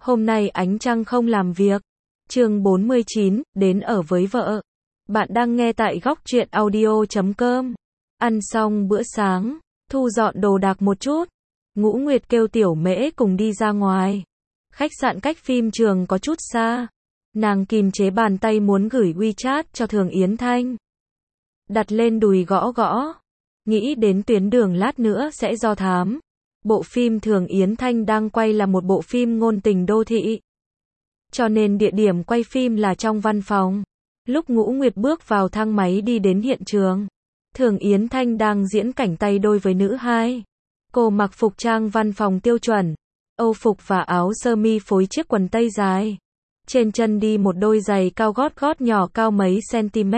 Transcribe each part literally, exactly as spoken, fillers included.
Hôm nay ánh trăng không làm việc. Chương bốn mươi chín, đến ở với vợ. Bạn đang nghe tại góc truyện audio chấm com. Ăn xong bữa sáng, thu dọn đồ đạc một chút. Ngũ Nguyệt kêu Tiểu Mễ cùng đi ra ngoài. Khách sạn cách phim trường có chút xa. Nàng kìm chế bàn tay muốn gửi WeChat cho Thường Yến Thanh. Đặt lên đùi gõ gõ. Nghĩ đến tuyến đường lát nữa sẽ do thám. Bộ phim Thường Yến Thanh đang quay là một bộ phim ngôn tình đô thị. Cho nên địa điểm quay phim là trong văn phòng. Lúc Ngũ Nguyệt bước vào thang máy đi đến hiện trường, Thường Yến Thanh đang diễn cảnh tay đôi với nữ hai. Cô mặc phục trang văn phòng tiêu chuẩn, Âu phục và áo sơ mi phối chiếc quần tây dài. Trên chân đi một đôi giày cao gót gót nhỏ cao mấy cm.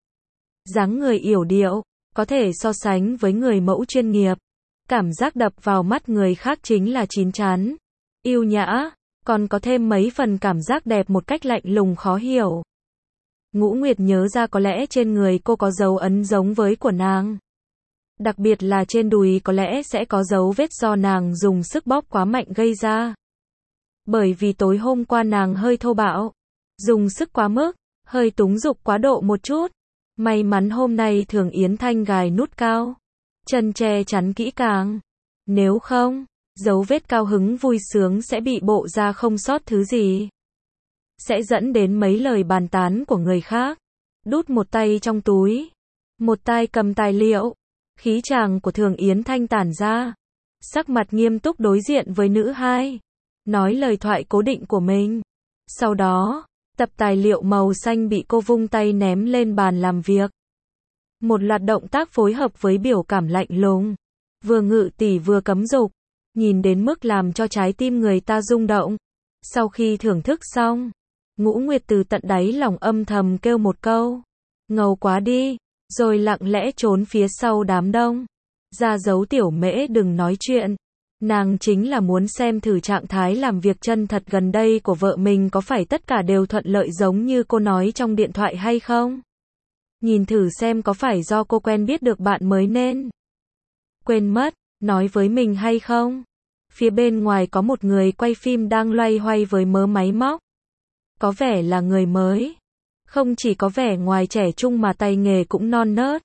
Dáng người yểu điệu, có thể so sánh với người mẫu chuyên nghiệp. Cảm giác đập vào mắt người khác chính là chín chắn, yêu nhã, còn có thêm mấy phần cảm giác đẹp một cách lạnh lùng khó hiểu. Ngũ Nguyệt nhớ ra có lẽ trên người cô có dấu ấn giống với của nàng. Đặc biệt là trên đùi có lẽ sẽ có dấu vết do nàng dùng sức bóp quá mạnh gây ra. Bởi vì tối hôm qua nàng hơi thô bạo, dùng sức quá mức, hơi túng dục quá độ một chút. May mắn hôm nay Thường Yến Thanh gài nút cao, chân che chắn kỹ càng. Nếu không, dấu vết cao hứng vui sướng sẽ bị bộ ra không sót thứ gì. Sẽ dẫn đến mấy lời bàn tán của người khác. Đút một tay trong túi, một tay cầm tài liệu. Khí chàng của Thường Yến Thanh tản ra. Sắc mặt nghiêm túc đối diện với nữ hai. Nói lời thoại cố định của mình. Sau đó, tập tài liệu màu xanh bị cô vung tay ném lên bàn làm việc. Một loạt động tác phối hợp với biểu cảm lạnh lùng. Vừa ngự tỉ vừa cấm dục. Nhìn đến mức làm cho trái tim người ta rung động. Sau khi thưởng thức xong, Ngũ Nguyệt từ tận đáy lòng âm thầm kêu một câu. Ngầu quá đi. Rồi lặng lẽ trốn phía sau đám đông. Ra dấu Tiểu Mễ đừng nói chuyện. Nàng chính là muốn xem thử trạng thái làm việc chân thật gần đây của vợ mình có phải tất cả đều thuận lợi giống như cô nói trong điện thoại hay không. Nhìn thử xem có phải do cô quen biết được bạn mới nên quên mất, nói với mình hay không. Phía bên ngoài có một người quay phim đang loay hoay với mớ máy móc. Có vẻ là người mới. Không chỉ có vẻ ngoài trẻ trung mà tay nghề cũng non nớt.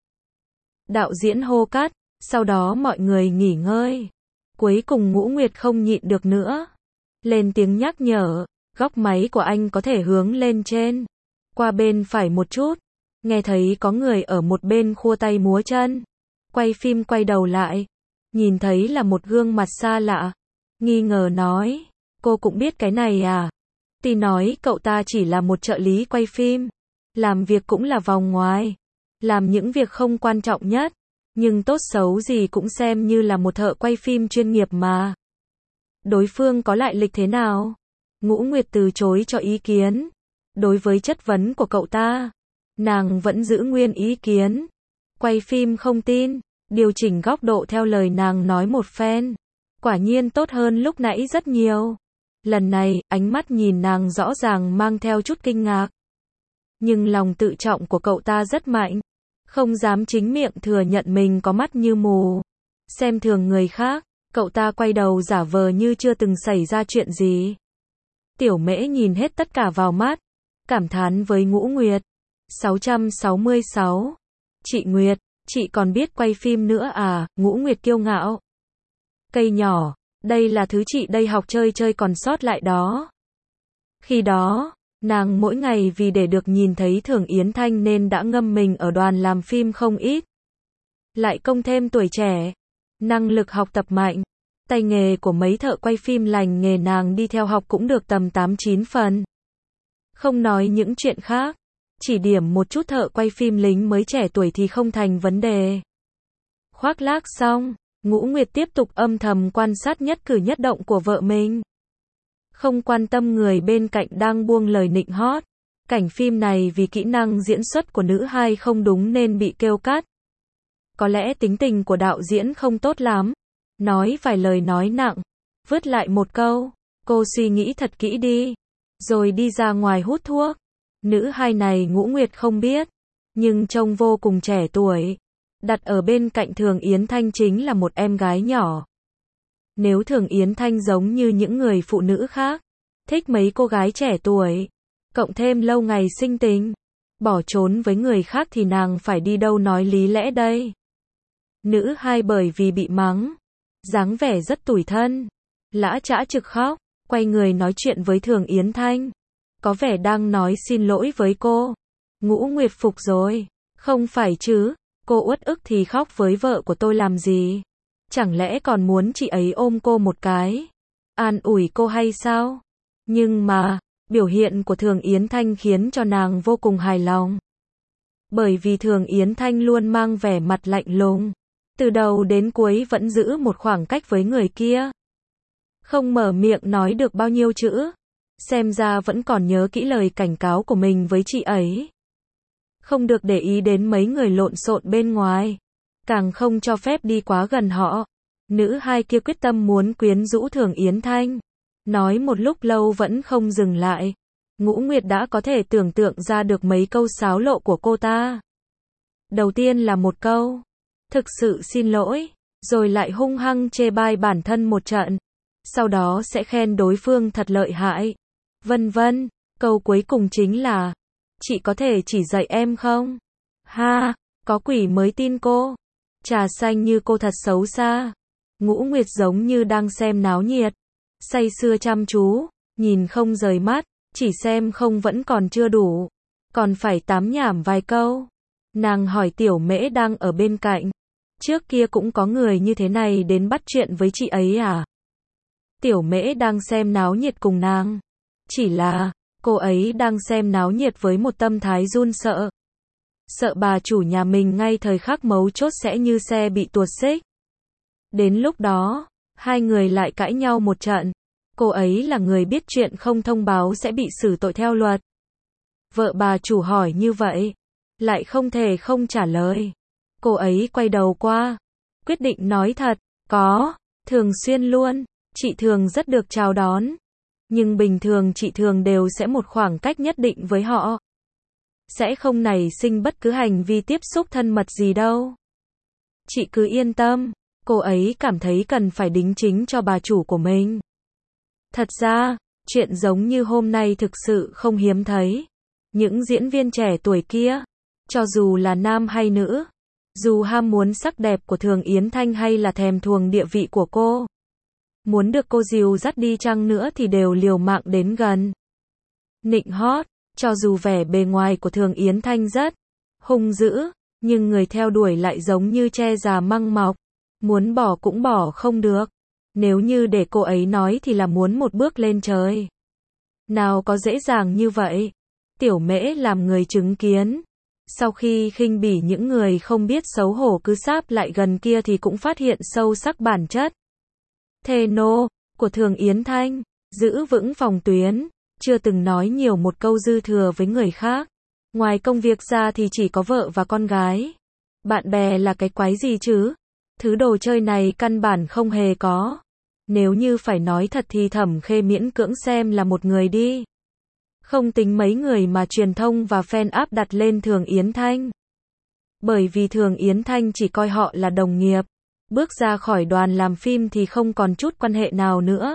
Đạo diễn hô cắt, sau đó mọi người nghỉ ngơi. Cuối cùng Ngũ Nguyệt không nhịn được nữa. Lên tiếng nhắc nhở, góc máy của anh có thể hướng lên trên. Qua bên phải một chút. Nghe thấy có người ở một bên khua tay múa chân. Quay phim quay đầu lại. Nhìn thấy là một gương mặt xa lạ. Nghi ngờ nói, cô cũng biết cái này à? Tuy nói cậu ta chỉ là một trợ lý quay phim. Làm việc cũng là vòng ngoài. Làm những việc không quan trọng nhất. Nhưng tốt xấu gì cũng xem như là một thợ quay phim chuyên nghiệp mà. Đối phương có lại lịch thế nào? Ngũ Nguyệt từ chối cho ý kiến. Đối với chất vấn của cậu ta, nàng vẫn giữ nguyên ý kiến. Quay phim không tin, điều chỉnh góc độ theo lời nàng nói một phen. Quả nhiên tốt hơn lúc nãy rất nhiều. Lần này, ánh mắt nhìn nàng rõ ràng mang theo chút kinh ngạc. Nhưng lòng tự trọng của cậu ta rất mạnh. Không dám chính miệng thừa nhận mình có mắt như mù. Xem thường người khác, cậu ta quay đầu giả vờ như chưa từng xảy ra chuyện gì. Tiểu Mễ nhìn hết tất cả vào mắt. Cảm thán với Ngũ Nguyệt. sáu trăm sáu mươi sáu. Chị Nguyệt, chị còn biết quay phim nữa à? Ngũ Nguyệt kiêu ngạo. Cây nhỏ, đây là thứ chị đây học chơi chơi còn sót lại đó. Khi đó, nàng mỗi ngày vì để được nhìn thấy Thường Yến Thanh nên đã ngâm mình ở đoàn làm phim không ít. Lại công thêm tuổi trẻ, năng lực học tập mạnh, tay nghề của mấy thợ quay phim lành nghề nàng đi theo học cũng được tầm tám chín phần. Không nói những chuyện khác, chỉ điểm một chút thợ quay phim lính mới trẻ tuổi thì không thành vấn đề. Khoác lác xong, Ngũ Nguyệt tiếp tục âm thầm quan sát nhất cử nhất động của vợ mình. Không quan tâm người bên cạnh đang buông lời nịnh hót. Cảnh phim này vì kỹ năng diễn xuất của nữ hai không đúng nên bị kêu cắt. Có lẽ tính tình của đạo diễn không tốt lắm. Nói vài lời nói nặng. Vứt lại một câu. Cô suy nghĩ thật kỹ đi. Rồi đi ra ngoài hút thuốc. Nữ hai này Ngũ Nguyệt không biết. Nhưng trông vô cùng trẻ tuổi. Đặt ở bên cạnh Thường Yến Thanh chính là một em gái nhỏ. Nếu Thường Yến Thanh giống như những người phụ nữ khác, thích mấy cô gái trẻ tuổi, cộng thêm lâu ngày sinh tình, bỏ trốn với người khác thì nàng phải đi đâu nói lý lẽ đây. Nữ hai bởi vì bị mắng, dáng vẻ rất tủi thân, lã chã trực khóc, quay người nói chuyện với Thường Yến Thanh, có vẻ đang nói xin lỗi với cô. Ngũ Nguyệt phục rồi, không phải chứ, cô uất ức thì khóc với vợ của tôi làm gì? Chẳng lẽ còn muốn chị ấy ôm cô một cái, an ủi cô hay sao? Nhưng mà, biểu hiện của Thường Yến Thanh khiến cho nàng vô cùng hài lòng. Bởi vì Thường Yến Thanh luôn mang vẻ mặt lạnh lùng, từ đầu đến cuối vẫn giữ một khoảng cách với người kia. Không mở miệng nói được bao nhiêu chữ, xem ra vẫn còn nhớ kỹ lời cảnh cáo của mình với chị ấy. Không được để ý đến mấy người lộn xộn bên ngoài, càng không cho phép đi quá gần họ. Nữ hai kia quyết tâm muốn quyến rũ Thường Yến Thanh, nói một lúc lâu vẫn không dừng lại. Ngũ Nguyệt đã có thể tưởng tượng ra được mấy câu sáo lộ của cô ta. Đầu tiên là một câu, thực sự xin lỗi, rồi lại hung hăng chê bai bản thân một trận. Sau đó sẽ khen đối phương thật lợi hại, vân vân. Câu cuối cùng chính là, chị có thể chỉ dạy em không? Ha, có quỷ mới tin cô. Trà xanh như cô thật xấu xa. Ngũ Nguyệt giống như đang xem náo nhiệt, say sưa chăm chú, nhìn không rời mắt, chỉ xem không vẫn còn chưa đủ, còn phải tám nhảm vài câu. Nàng hỏi Tiểu Mễ đang ở bên cạnh, trước kia cũng có người như thế này đến bắt chuyện với chị ấy à? Tiểu Mễ đang xem náo nhiệt cùng nàng, chỉ là, cô ấy đang xem náo nhiệt với một tâm thái run sợ. Sợ bà chủ nhà mình ngay thời khắc mấu chốt sẽ như xe bị tuột xích. Đến lúc đó, hai người lại cãi nhau một trận. Cô ấy là người biết chuyện không thông báo sẽ bị xử tội theo luật. Vợ bà chủ hỏi như vậy, lại không thể không trả lời. Cô ấy quay đầu qua, quyết định nói thật, có, thường xuyên luôn, chị Thường rất được chào đón. Nhưng bình thường chị Thường đều sẽ một khoảng cách nhất định với họ. Sẽ không nảy sinh bất cứ hành vi tiếp xúc thân mật gì đâu. Chị cứ yên tâm, cô ấy cảm thấy cần phải đính chính cho bà chủ của mình. Thật ra, chuyện giống như hôm nay thực sự không hiếm thấy. Những diễn viên trẻ tuổi kia, cho dù là nam hay nữ, dù ham muốn sắc đẹp của Thường Yến Thanh hay là thèm thuồng địa vị của cô, muốn được cô dìu dắt đi chăng nữa thì đều liều mạng đến gần. Nịnh hót, cho dù vẻ bề ngoài của Thường Yến Thanh rất hung dữ, nhưng người theo đuổi lại giống như tre già măng mọc, muốn bỏ cũng bỏ không được. Nếu như để cô ấy nói thì là muốn một bước lên trời. Nào có dễ dàng như vậy. Tiểu Mễ làm người chứng kiến. Sau khi khinh bỉ những người không biết xấu hổ cứ sáp lại gần kia thì cũng phát hiện sâu sắc bản chất thề nô của Thường Yến Thanh, giữ vững phòng tuyến, chưa từng nói nhiều một câu dư thừa với người khác. Ngoài công việc ra thì chỉ có vợ và con gái. Bạn bè là cái quái gì chứ? Thứ đồ chơi này căn bản không hề có. Nếu như phải nói thật thì Thẩm Khê miễn cưỡng xem là một người đi. Không tính mấy người mà truyền thông và fan áp đặt lên Thường Yến Thanh. Bởi vì Thường Yến Thanh chỉ coi họ là đồng nghiệp. Bước ra khỏi đoàn làm phim thì không còn chút quan hệ nào nữa.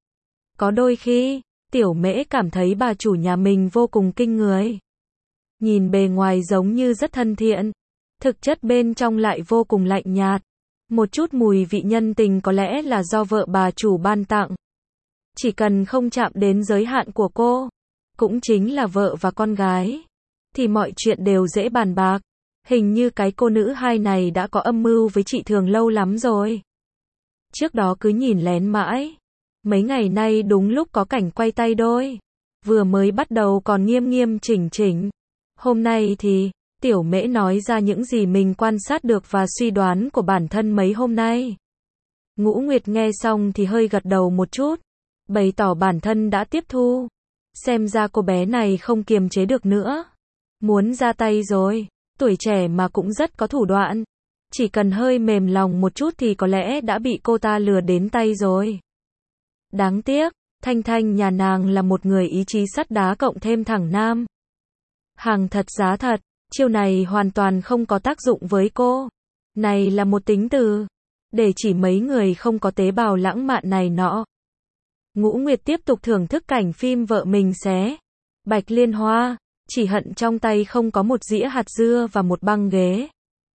Có đôi khi, Tiểu Mễ cảm thấy bà chủ nhà mình vô cùng kinh người. Nhìn bề ngoài giống như rất thân thiện, thực chất bên trong lại vô cùng lạnh nhạt. Một chút mùi vị nhân tình có lẽ là do vợ bà chủ ban tặng. Chỉ cần không chạm đến giới hạn của cô, cũng chính là vợ và con gái, thì mọi chuyện đều dễ bàn bạc. Hình như cái cô nữ hai này đã có âm mưu với chị Thường lâu lắm rồi. Trước đó cứ nhìn lén mãi. Mấy ngày nay đúng lúc có cảnh quay tay đôi. Vừa mới bắt đầu còn nghiêm nghiêm chỉnh chỉnh. Hôm nay thì, Tiểu Mễ nói ra những gì mình quan sát được và suy đoán của bản thân mấy hôm nay. Ngũ Nguyệt nghe xong thì hơi gật đầu một chút, bày tỏ bản thân đã tiếp thu. Xem ra cô bé này không kiềm chế được nữa. Muốn ra tay rồi, tuổi trẻ mà cũng rất có thủ đoạn. Chỉ cần hơi mềm lòng một chút thì có lẽ đã bị cô ta lừa đến tay rồi. Đáng tiếc, Thanh Thanh nhà nàng là một người ý chí sắt đá cộng thêm thẳng nam. Hàng thật giá thật, chiêu này hoàn toàn không có tác dụng với cô. Này là một tính từ, để chỉ mấy người không có tế bào lãng mạn này nọ. Ngũ Nguyệt tiếp tục thưởng thức cảnh phim vợ mình xé bạch liên hoa, chỉ hận trong tay không có một dĩa hạt dưa và một băng ghế.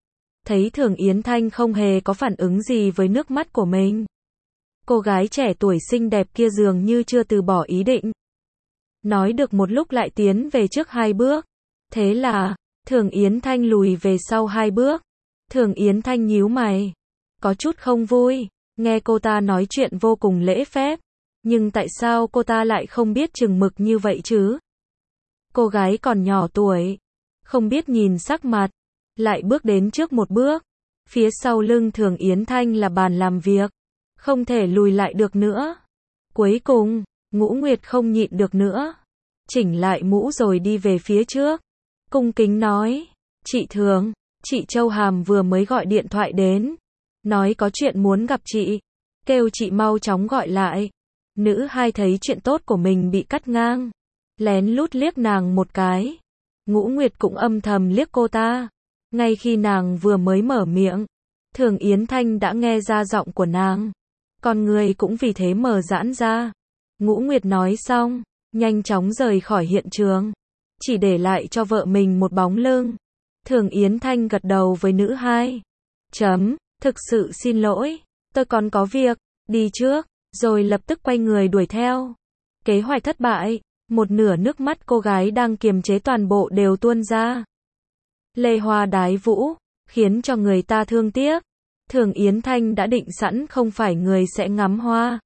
Thấy Thường Yến Thanh không hề có phản ứng gì với nước mắt của mình. Cô gái trẻ tuổi xinh đẹp kia dường như chưa từ bỏ ý định. Nói được một lúc lại tiến về trước hai bước. Thế là, Thường Yến Thanh lùi về sau hai bước. Thường Yến Thanh nhíu mày. Có chút không vui, nghe cô ta nói chuyện vô cùng lễ phép. Nhưng tại sao cô ta lại không biết chừng mực như vậy chứ? Cô gái còn nhỏ tuổi, không biết nhìn sắc mặt, lại bước đến trước một bước. Phía sau lưng Thường Yến Thanh là bàn làm việc, không thể lùi lại được nữa. Cuối cùng, Ngũ Nguyệt không nhịn được nữa, chỉnh lại mũ rồi đi về phía trước. Cung kính nói, chị Thường, chị Châu Hàm vừa mới gọi điện thoại đến, nói có chuyện muốn gặp chị, kêu chị mau chóng gọi lại. Nữ hai thấy chuyện tốt của mình bị cắt ngang, lén lút liếc nàng một cái. Ngũ Nguyệt cũng âm thầm liếc cô ta. Ngay khi nàng vừa mới mở miệng, Thường Yến Thanh đã nghe ra giọng của nàng. Con người cũng vì thế mở giãn ra. Ngũ Nguyệt nói xong, nhanh chóng rời khỏi hiện trường, chỉ để lại cho vợ mình một bóng lưng. Thường Yến Thanh gật đầu với nữ hai. Chấm, thực sự xin lỗi, tôi còn có việc, đi trước, rồi lập tức quay người đuổi theo. Kế hoạch thất bại, một nửa nước mắt cô gái đang kiềm chế toàn bộ đều tuôn ra. Lê hoa đái vũ, khiến cho người ta thương tiếc. Thường Yến Thanh đã định sẵn không phải người sẽ ngắm hoa.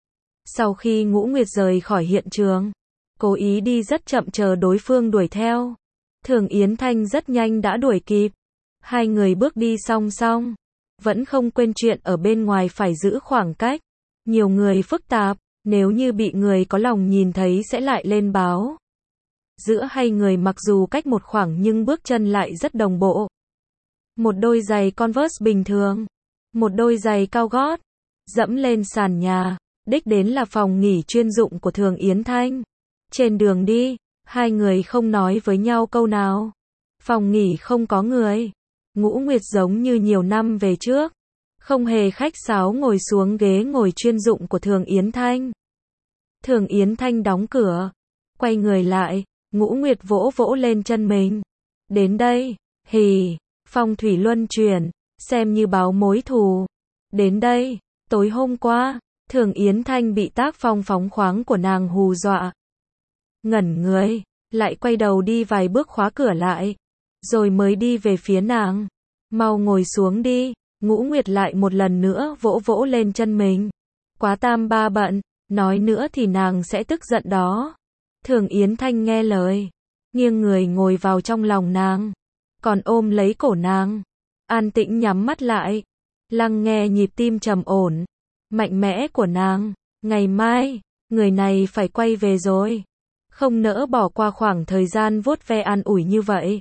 Sau khi Ngũ Nguyệt rời khỏi hiện trường, cố ý đi rất chậm chờ đối phương đuổi theo. Thường Yến Thanh rất nhanh đã đuổi kịp. Hai người bước đi song song, vẫn không quên chuyện ở bên ngoài phải giữ khoảng cách. Nhiều người phức tạp, nếu như bị người có lòng nhìn thấy sẽ lại lên báo. Giữa hai người mặc dù cách một khoảng nhưng bước chân lại rất đồng bộ. Một đôi giày Converse bình thường, một đôi giày cao gót, dẫm lên sàn nhà, đích đến là phòng nghỉ chuyên dụng của Thường Yến Thanh. Trên đường đi, hai người không nói với nhau câu nào. Phòng nghỉ không có người. Ngũ Nguyệt giống như nhiều năm về trước, không hề khách sáo ngồi xuống ghế ngồi chuyên dụng của Thường Yến Thanh. Thường Yến Thanh đóng cửa, quay người lại, Ngũ Nguyệt vỗ vỗ lên chân mình. Đến đây, hì, phong thủy luân chuyển, xem như báo mối thù. Đến đây, tối hôm qua, Thường Yến Thanh bị tác phong phóng khoáng của nàng hù dọa. Ngẩn người, lại quay đầu đi vài bước khóa cửa lại, rồi mới đi về phía nàng. Mau ngồi xuống đi. Ngũ Nguyệt lại một lần nữa vỗ vỗ lên chân mình. Quá tam ba bận, nói nữa thì nàng sẽ tức giận đó. Thường Yến Thanh nghe lời, nghiêng người ngồi vào trong lòng nàng, còn ôm lấy cổ nàng, an tĩnh nhắm mắt lại, lắng nghe nhịp tim trầm ổn, mạnh mẽ của nàng. Ngày mai, người này phải quay về rồi, không nỡ bỏ qua khoảng thời gian vuốt ve an ủi như vậy.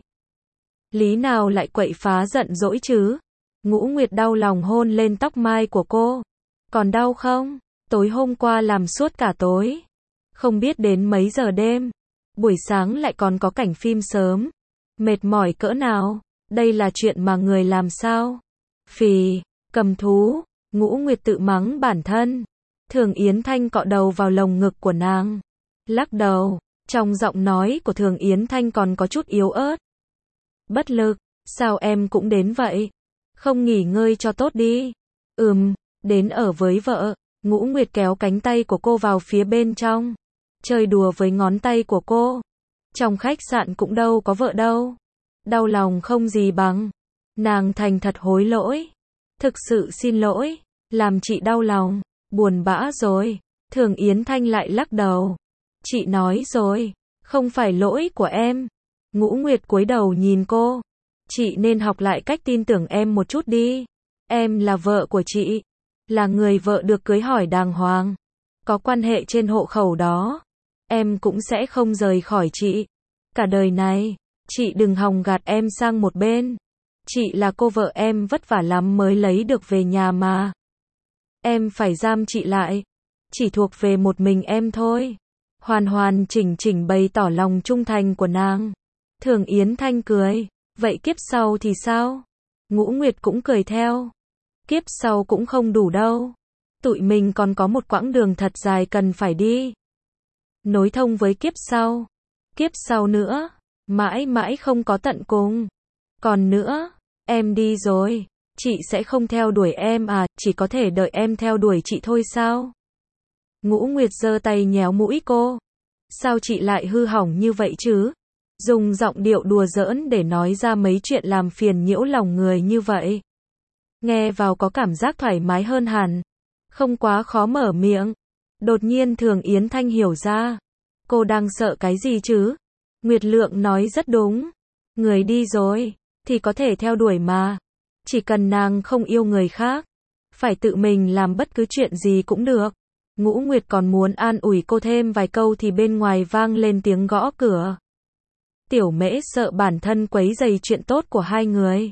Lý nào lại quậy phá giận dỗi chứ? Ngũ Nguyệt đau lòng hôn lên tóc mai của cô. Còn đau không? Tối hôm qua làm suốt cả tối, không biết đến mấy giờ đêm. Buổi sáng lại còn có cảnh phim sớm. Mệt mỏi cỡ nào? Đây là chuyện mà người làm sao? Phì, cầm thú. Ngũ Nguyệt tự mắng bản thân. Thường Yến Thanh cọ đầu vào lồng ngực của nàng, lắc đầu. Trong giọng nói của Thường Yến Thanh còn có chút yếu ớt. Bất lực, sao em cũng đến vậy? Không nghỉ ngơi cho tốt đi. Ừm, đến ở với vợ. Ngũ Nguyệt kéo cánh tay của cô vào phía bên trong, chơi đùa với ngón tay của cô. Trong khách sạn cũng đâu có vợ đâu. Đau lòng không gì bằng. Nàng thành thật hối lỗi. Thực sự xin lỗi, làm chị đau lòng, buồn bã rồi. Thường Yến Thanh lại lắc đầu. Chị nói rồi, không phải lỗi của em. Ngũ Nguyệt cúi đầu nhìn cô. Chị nên học lại cách tin tưởng em một chút đi. Em là vợ của chị, là người vợ được cưới hỏi đàng hoàng, có quan hệ trên hộ khẩu đó. Em cũng sẽ không rời khỏi chị cả đời này. Chị đừng hòng gạt em sang một bên. Chị là cô vợ em vất vả lắm mới lấy được về nhà mà. Em phải giam chị lại, chỉ thuộc về một mình em thôi. Hoàn hoàn chỉnh chỉnh bày tỏ lòng trung thành của nàng. Thường Yến Thanh cười. Vậy kiếp sau thì sao? Ngũ Nguyệt cũng cười theo. Kiếp sau cũng không đủ đâu. Tụi mình còn có một quãng đường thật dài cần phải đi. Nối thông với kiếp sau. Kiếp sau nữa. Mãi mãi không có tận cùng. Còn nữa, em đi rồi. Chị sẽ không theo đuổi em à, chỉ có thể đợi em theo đuổi chị thôi sao? Ngũ Nguyệt giơ tay nhéo mũi cô. Sao chị lại hư hỏng như vậy chứ? Dùng giọng điệu đùa giỡn để nói ra mấy chuyện làm phiền nhiễu lòng người như vậy. Nghe vào có cảm giác thoải mái hơn hẳn. Không quá khó mở miệng. Đột nhiên Thường Yến Thanh hiểu ra. Cô đang sợ cái gì chứ? Nguyệt Lượng nói rất đúng. Người đi rồi, thì có thể theo đuổi mà. Chỉ cần nàng không yêu người khác. Phải tự mình làm bất cứ chuyện gì cũng được. Ngũ Nguyệt còn muốn an ủi cô thêm vài câu thì bên ngoài vang lên tiếng gõ cửa. Tiểu Mễ sợ bản thân quấy rầy chuyện tốt của hai người.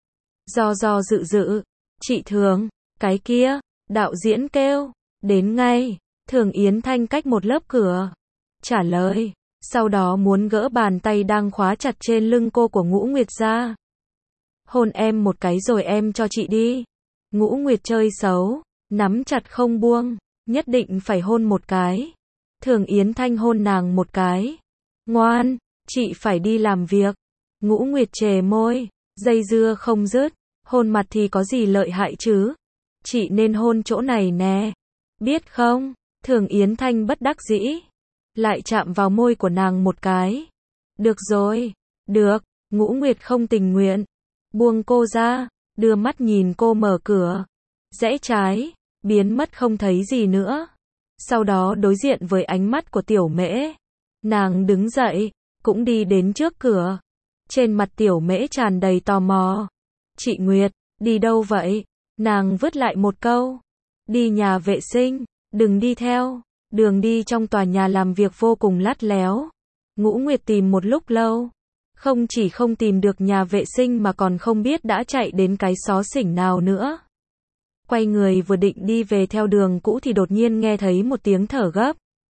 Do do dự dự. Chị Thường, cái kia, đạo diễn kêu. Đến ngay. Thường Yến Thanh cách một lớp cửa. Trả lời. Sau đó muốn gỡ bàn tay đang khóa chặt trên lưng cô của Ngũ Nguyệt ra. Hôn em một cái rồi em cho chị đi. Ngũ Nguyệt chơi xấu. Nắm chặt không buông. Nhất định phải hôn một cái. Thường Yến Thanh hôn nàng một cái. Ngoan, chị phải đi làm việc. Ngũ Nguyệt chề môi. Dây dưa không dứt. Hôn mặt thì có gì lợi hại chứ? Chị nên hôn chỗ này nè. Biết không? Thường Yến Thanh bất đắc dĩ. Lại chạm vào môi của nàng một cái. Được rồi. Được. Ngũ Nguyệt không tình nguyện. Buông cô ra. Đưa mắt nhìn cô mở cửa. Rẽ trái. Biến mất không thấy gì nữa. Sau đó đối diện với ánh mắt của Tiểu Mễ. Nàng đứng dậy. Cũng đi đến trước cửa. Trên mặt Tiểu Mễ tràn đầy tò mò. Chị Nguyệt, đi đâu vậy? Nàng vứt lại một câu. Đi nhà vệ sinh. Đừng đi theo. Đường đi trong tòa nhà làm việc vô cùng lắt léo. Ngũ Nguyệt tìm một lúc lâu. Không chỉ không tìm được nhà vệ sinh mà còn không biết đã chạy đến cái xó xỉnh nào nữa. Quay người vừa định đi về theo đường cũ thì đột nhiên nghe thấy một tiếng thở gấp.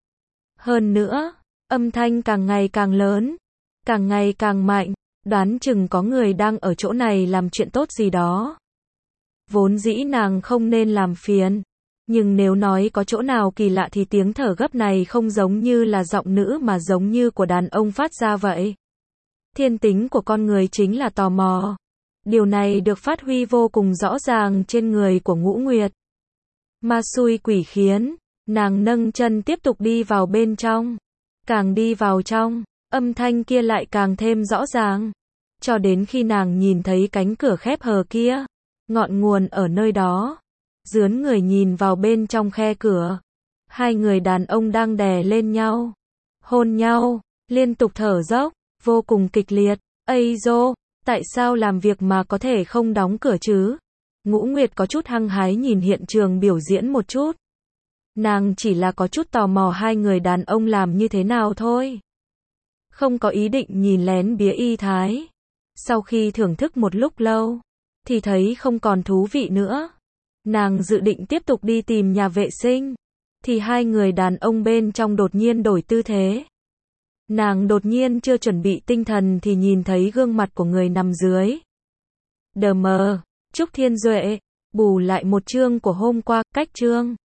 Hơn nữa, âm thanh càng ngày càng lớn. Càng ngày càng mạnh. Đoán chừng có người đang ở chỗ này làm chuyện tốt gì đó. Vốn dĩ nàng không nên làm phiền. Nhưng nếu nói có chỗ nào kỳ lạ thì tiếng thở gấp này không giống như là giọng nữ mà giống như của đàn ông phát ra vậy. Thiên tính của con người chính là tò mò. Điều này được phát huy vô cùng rõ ràng trên người của Ngũ Nguyệt. Ma xui quỷ khiến, nàng nâng chân tiếp tục đi vào bên trong. Càng đi vào trong, âm thanh kia lại càng thêm rõ ràng. Cho đến khi nàng nhìn thấy cánh cửa khép hờ kia. Ngọn nguồn ở nơi đó. Dướn người nhìn vào bên trong khe cửa. Hai người đàn ông đang đè lên nhau. Hôn nhau. Liên tục thở dốc. Vô cùng kịch liệt. Ây dô, tại sao làm việc mà có thể không đóng cửa chứ? Ngũ Nguyệt có chút hăng hái nhìn hiện trường biểu diễn một chút. Nàng chỉ là có chút tò mò hai người đàn ông làm như thế nào thôi. Không có ý định nhìn lén bía y thái. Sau khi thưởng thức một lúc lâu, thì thấy không còn thú vị nữa. Nàng dự định tiếp tục đi tìm nhà vệ sinh. Thì hai người đàn ông bên trong đột nhiên đổi tư thế. Nàng đột nhiên chưa chuẩn bị tinh thần thì nhìn thấy gương mặt của người nằm dưới. Đờ mờ, Trúc Thiên Duệ, bù lại một chương của hôm qua, cách chương.